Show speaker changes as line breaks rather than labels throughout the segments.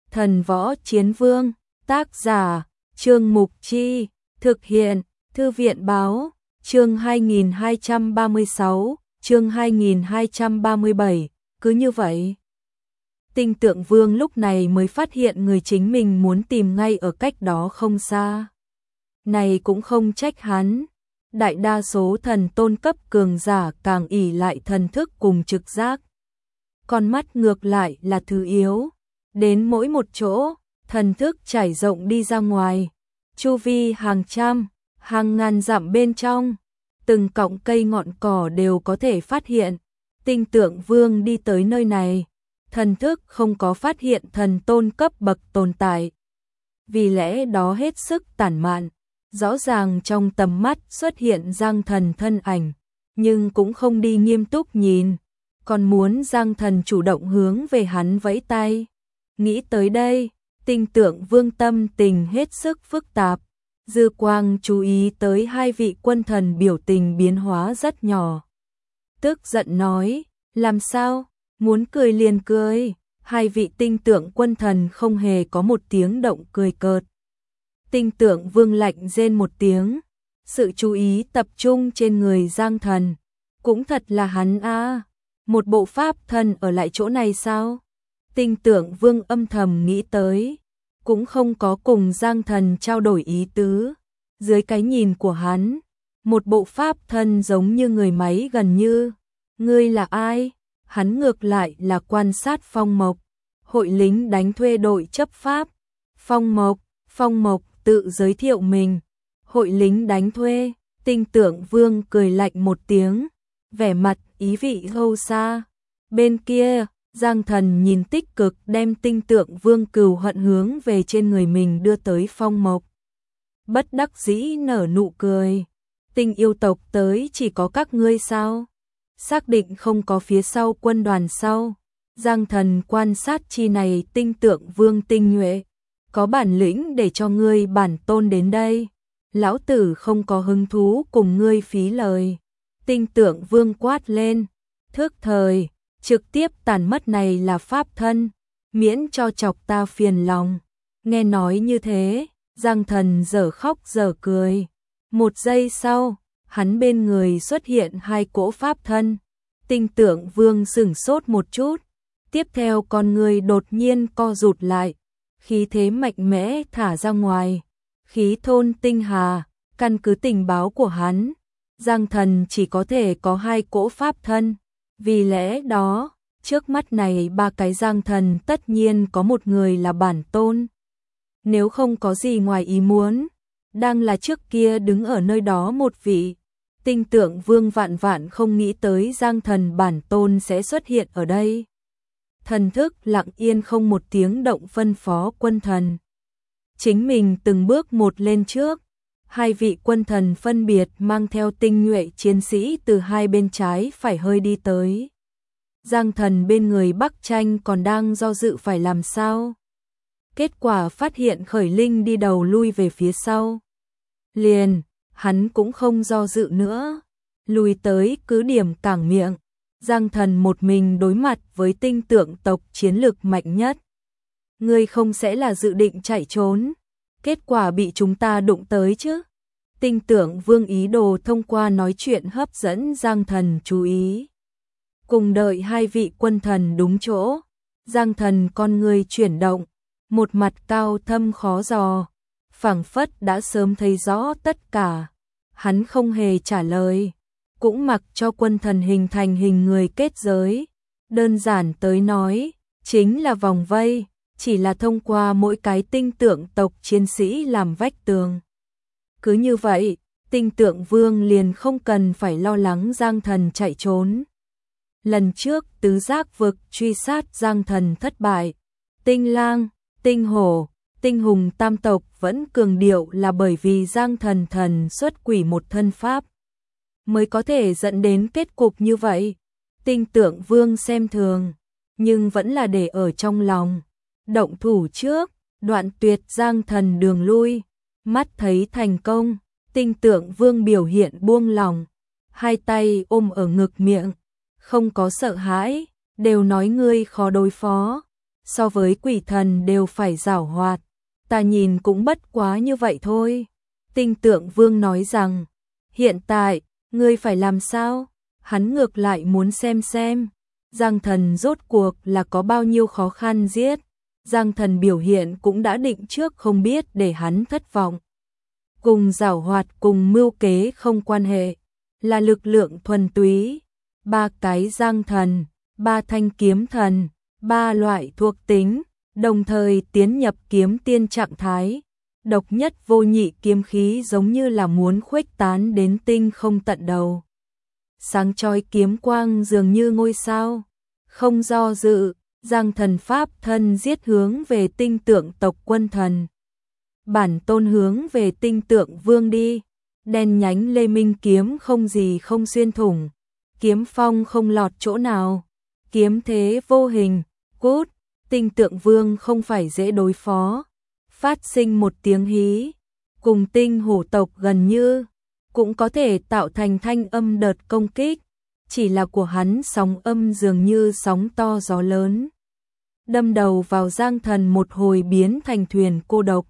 Thần Võ Chiến Vương, tác giả, Trương Mục Chi, thực hiện, Thư viện Báo, chương 2236, chương 2237, cứ như vậy. Tinh Tượng Vương lúc này mới phát hiện người chính mình muốn tìm ngay ở cách đó không xa. Này cũng không trách hắn, đại đa số thần tôn cấp cường giả càng ỷ lại thần thức cùng trực giác. Con mắt ngược lại là thứ yếu, đến mỗi một chỗ, thần thức trải rộng đi ra ngoài, chu vi hàng trăm, hàng ngàn dặm bên trong, từng cọng cây ngọn cỏ đều có thể phát hiện. Tinh Tượng Vương đi tới nơi này, thần thức không có phát hiện thần tôn cấp bậc tồn tại. Vì lẽ đó hết sức tản mạn, rõ ràng trong tầm mắt xuất hiện Giang Thần thân ảnh, nhưng cũng không đi nghiêm túc nhìn, còn muốn Giang Thần chủ động hướng về hắn vẫy tay. Nghĩ tới đây, Tinh Tượng Vương tâm tình hết sức phức tạp, dư quang chú ý tới hai vị quân thần biểu tình biến hóa rất nhỏ. Tức giận nói, làm sao, muốn cười liền cười, hai vị Tinh Tượng quân thần không hề có một tiếng động cười cợt. Tinh Tượng Vương lạnh rên một tiếng, sự chú ý tập trung trên người Giang Thần, cũng thật là hắn a, một bộ pháp thân ở lại chỗ này sao? Tinh Tượng Vương âm thầm nghĩ tới, cũng không có cùng Giang Thần trao đổi ý tứ. Dưới cái nhìn của hắn, một bộ pháp thân giống như người máy gần như. Ngươi là ai? Hắn ngược lại là quan sát Phong Mộc, hội lính đánh thuê đội chấp pháp. Phong Mộc tự giới thiệu mình. Hội lính đánh thuê. Tinh Tượng Vương cười lạnh một tiếng, vẻ mặt ý vị sâu xa. Bên kia, Giang Thần nhìn tích cực đem Tinh Tượng Vương cừu hận hướng về trên người mình đưa tới Phong Mộc. Bất đắc dĩ nở nụ cười. Tinh yêu tộc tới chỉ có các ngươi sao? Xác định không có phía sau quân đoàn sau. Giang Thần quan sát chi này Tinh Tượng Vương tinh nhuệ. Có bản lĩnh để cho ngươi bản tôn đến đây. Lão tử không có hứng thú cùng ngươi phí lời. Tinh Tượng Vương quát lên. Thước thời, trực tiếp tàn mất này là pháp thân. Miễn cho chọc ta phiền lòng. Nghe nói như thế, Giang Thần dở khóc dở cười. Một giây sau, hắn bên người xuất hiện hai cỗ pháp thân. Tinh Tượng Vương sửng sốt một chút, tiếp theo con người đột nhiên co rụt lại, khí thế mạnh mẽ thả ra ngoài. Khí thôn tinh hà, căn cứ tình báo của hắn, Giang Thần chỉ có thể có hai cỗ pháp thân. Vì lẽ đó, trước mắt này ba cái Giang Thần tất nhiên có một người là bản tôn. Nếu không có gì ngoài ý muốn, đang là trước kia đứng ở nơi đó một vị. Tinh Tượng Vương vạn vạn không nghĩ tới Giang Thần bản tôn sẽ xuất hiện ở đây. Thần thức lặng yên không một tiếng động phân phó quân thần. Chính mình từng bước một lên trước. Hai vị quân thần phân biệt mang theo tinh nhuệ chiến sĩ từ hai bên trái phải hơi đi tới. Giang Thần bên người Bắc Tranh còn đang do dự phải làm sao. Kết quả phát hiện Khởi Linh đi đầu lui về phía sau. Liền, hắn cũng không do dự nữa. Lùi tới cứ điểm cảng miệng. Giang Thần một mình đối mặt với Tinh Tượng tộc chiến lực mạnh nhất. Ngươi không sẽ là dự định chạy trốn. Kết quả bị chúng ta đụng tới chứ. Tinh Tượng Vương ý đồ thông qua nói chuyện hấp dẫn Giang Thần chú ý. Cùng đợi hai vị quân thần đúng chỗ. Giang Thần con người chuyển động. Một mặt cao thâm khó dò, phảng phất đã sớm thấy rõ tất cả. Hắn không hề trả lời, cũng mặc cho quân thần hình thành hình người kết giới. Đơn giản tới nói, chính là vòng vây, chỉ là thông qua mỗi cái Tinh Tượng tộc chiến sĩ làm vách tường. Cứ như vậy, Tinh Tượng Vương liền không cần phải lo lắng Giang Thần chạy trốn. Lần trước tứ giác vực truy sát Giang Thần thất bại, Tinh Lang, Tinh Hổ, Tinh Hùng tam tộc vẫn cường điệu là bởi vì Giang Thần xuất quỷ một thân pháp, mới có thể dẫn đến kết cục như vậy. Tinh Tượng Vương xem thường, nhưng vẫn là để ở trong lòng. Động thủ trước, đoạn tuyệt Giang Thần đường lui. Mắt thấy thành công, Tinh Tượng Vương biểu hiện buông lòng, hai tay ôm ở ngực miệng, không có sợ hãi, đều nói ngươi khó đối phó. so với quỷ thần đều phải giảo hoạt, ta nhìn cũng bất quá như vậy thôi. Tinh Tượng Vương nói rằng, hiện tại, ngươi phải làm sao? Hắn ngược lại muốn xem, Giang Thần rốt cuộc là có bao nhiêu khó khăn giết. Giang Thần biểu hiện cũng đã định trước không biết để hắn thất vọng. Cùng giảo hoạt cùng mưu kế không quan hệ, là lực lượng thuần túy. 3 cái Giang Thần, 3 thanh kiếm thần, 3 loại thuộc tính, đồng thời tiến nhập kiếm tiên trạng thái. Độc nhất vô nhị kiếm khí giống như là muốn khuếch tán đến tinh không tận đầu. Sáng chói kiếm quang dường như ngôi sao, không do dự, Giang Thần pháp thân giết hướng về Tinh Tượng tộc quân thần. Bản tôn hướng về Tinh Tượng Vương đi, đen nhánh lê minh kiếm không gì không xuyên thủng, kiếm phong không lọt chỗ nào, kiếm thế vô hình, cút, Tinh Tượng Vương không phải dễ đối phó. Phát sinh một tiếng hí, cùng tinh hổ tộc gần như, cũng có thể tạo thành thanh âm đợt công kích, chỉ là của hắn sóng âm dường như sóng to gió lớn. Đâm đầu vào Giang Thần một hồi biến thành thuyền cô độc.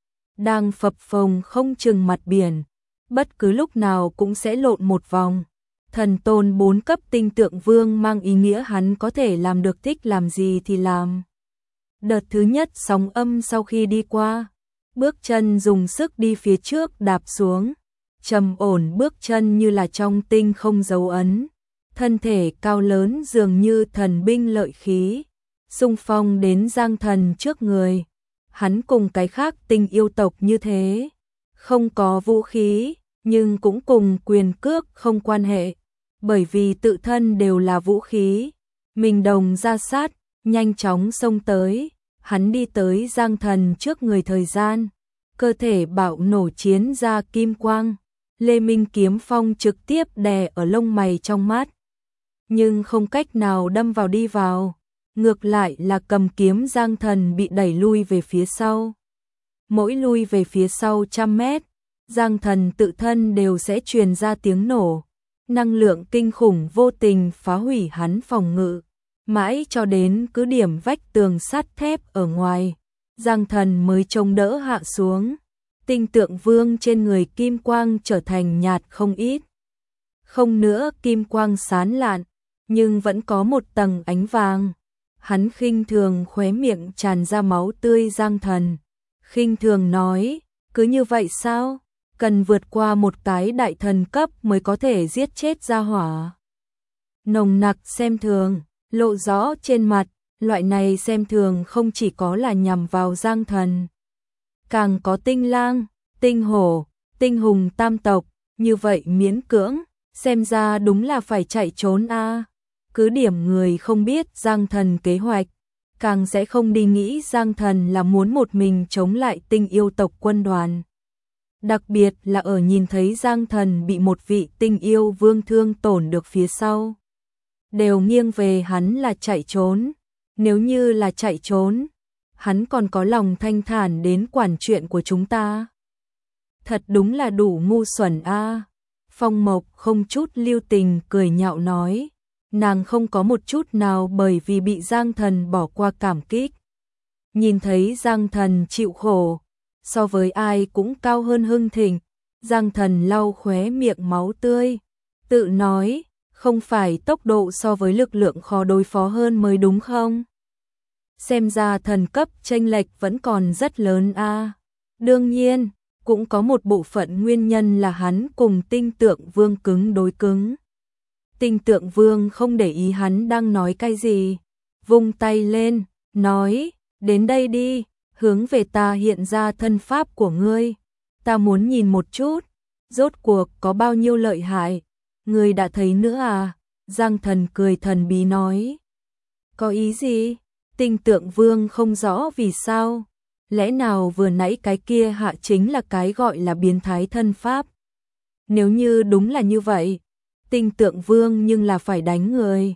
Đang phập phồng không chừng mặt biển, bất cứ lúc nào cũng sẽ lộn một vòng. Thần tôn 4 cấp Tinh Tượng Vương mang ý nghĩa hắn có thể làm được thích làm gì thì làm. Đợt thứ nhất sóng âm sau khi đi qua, bước chân dùng sức đi phía trước đạp xuống, trầm ổn bước chân như là trong tinh không dấu ấn, thân thể cao lớn dường như thần binh lợi khí, xung phong đến Giang Thần trước người. Hắn cùng cái khác tinh yêu tộc như thế, không có vũ khí, nhưng cũng cùng quyền cước không quan hệ, bởi vì tự thân đều là vũ khí, mình đồng ra sát, nhanh chóng xông tới. Hắn đi tới Giang Thần trước người thời gian, cơ thể bạo nổ chiến ra kim quang, lê minh kiếm phong trực tiếp đè ở lông mày trong mắt, nhưng không cách nào đâm vào đi vào, ngược lại là cầm kiếm Giang Thần bị đẩy lui về phía sau. Mỗi lui về phía sau 100 mét, Giang Thần tự thân đều sẽ truyền ra tiếng nổ, năng lượng kinh khủng vô tình phá hủy hắn phòng ngự. Mãi cho đến cứ điểm vách tường sắt thép ở ngoài, Giang Thần mới chống đỡ hạ xuống. Tinh Tượng Vương trên người kim quang trở thành nhạt không ít. Không nữa kim quang sán lạn, nhưng vẫn có một tầng ánh vàng. Hắn khinh thường khóe miệng tràn ra máu tươi. Giang Thần khinh thường nói, cứ như vậy sao? Cần vượt qua một cái đại thần cấp mới có thể giết chết gia hỏa. Nồng nặc xem thường lộ rõ trên mặt, loại này xem thường không chỉ có là nhằm vào Giang Thần, càng có Tinh Lang, Tinh Hổ, Tinh Hùng tam tộc, như vậy miễn cưỡng, xem ra đúng là phải chạy trốn a. Cứ điểm người không biết Giang Thần kế hoạch, càng sẽ không đi nghĩ Giang Thần là muốn một mình chống lại tinh yêu tộc quân đoàn. Đặc biệt là ở nhìn thấy Giang Thần bị một vị tinh yêu vương thương tổn được phía sau, đều nghiêng về hắn là chạy trốn. Nếu như là chạy trốn, hắn còn có lòng thanh thản đến quản chuyện của chúng ta. Thật đúng là đủ ngu xuẩn a. Phong Mộc không chút lưu tình cười nhạo nói, nàng không có một chút nào bởi vì bị Giang Thần bỏ qua cảm kích. Nhìn thấy Giang Thần chịu khổ, so với ai cũng cao hơn hưng thịnh, Giang Thần lau khóe miệng máu tươi, tự nói, không phải tốc độ so với lực lượng khó đối phó hơn mới đúng không? Xem ra thần cấp chênh lệch vẫn còn rất lớn a. Đương nhiên, cũng có một bộ phận nguyên nhân là hắn cùng Tinh Tượng Vương cứng đối cứng. Tinh Tượng Vương không để ý hắn đang nói cái gì, vung tay lên, nói, đến đây đi, hướng về ta hiện ra thân pháp của ngươi. Ta muốn nhìn một chút, rốt cuộc có bao nhiêu lợi hại, ngươi đã thấy nữa à? Giang Thần cười thần bí nói. Có ý gì? Tinh Tượng Vương không rõ vì sao. Lẽ nào vừa nãy cái kia hạ chính là cái gọi là biến thái thân pháp? Nếu như đúng là như vậy, Tinh Tượng Vương nhưng là phải đánh người.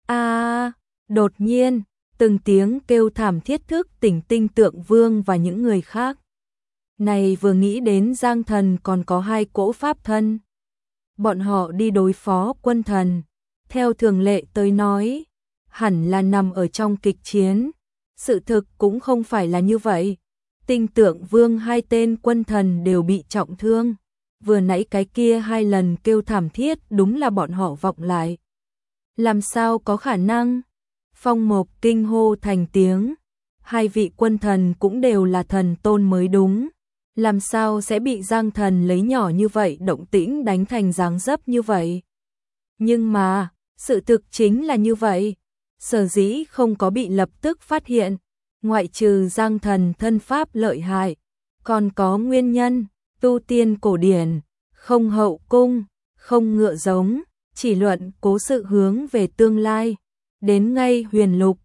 Đột nhiên, từng tiếng kêu thảm thiết thức tỉnh Tinh Tượng Vương và những người khác. Này vừa nghĩ đến Giang Thần còn có 2 cỗ pháp thân. Bọn họ đi đối phó quân thần. Theo thường lệ tới nói, hẳn là nằm ở trong kịch chiến. Sự thực cũng không phải là như vậy. Tinh Tượng Vương hai tên quân thần đều bị trọng thương. Vừa nãy cái kia 2 lần kêu thảm thiết đúng là bọn họ vọng lại. Làm sao có khả năng? Phong Mộc kinh hô thành tiếng. 2 vị quân thần cũng đều là thần tôn mới đúng. Làm sao sẽ bị Giang Thần lấy nhỏ như vậy động tĩnh đánh thành dáng dấp như vậy? Nhưng mà, sự thực chính là như vậy. Sở dĩ không có bị lập tức phát hiện, ngoại trừ Giang Thần thân pháp lợi hại, còn có nguyên nhân, tu tiên cổ điển, không hậu cung, không ngựa giống, chỉ luận cố sự hướng về tương lai. Đến ngay Huyền Lục,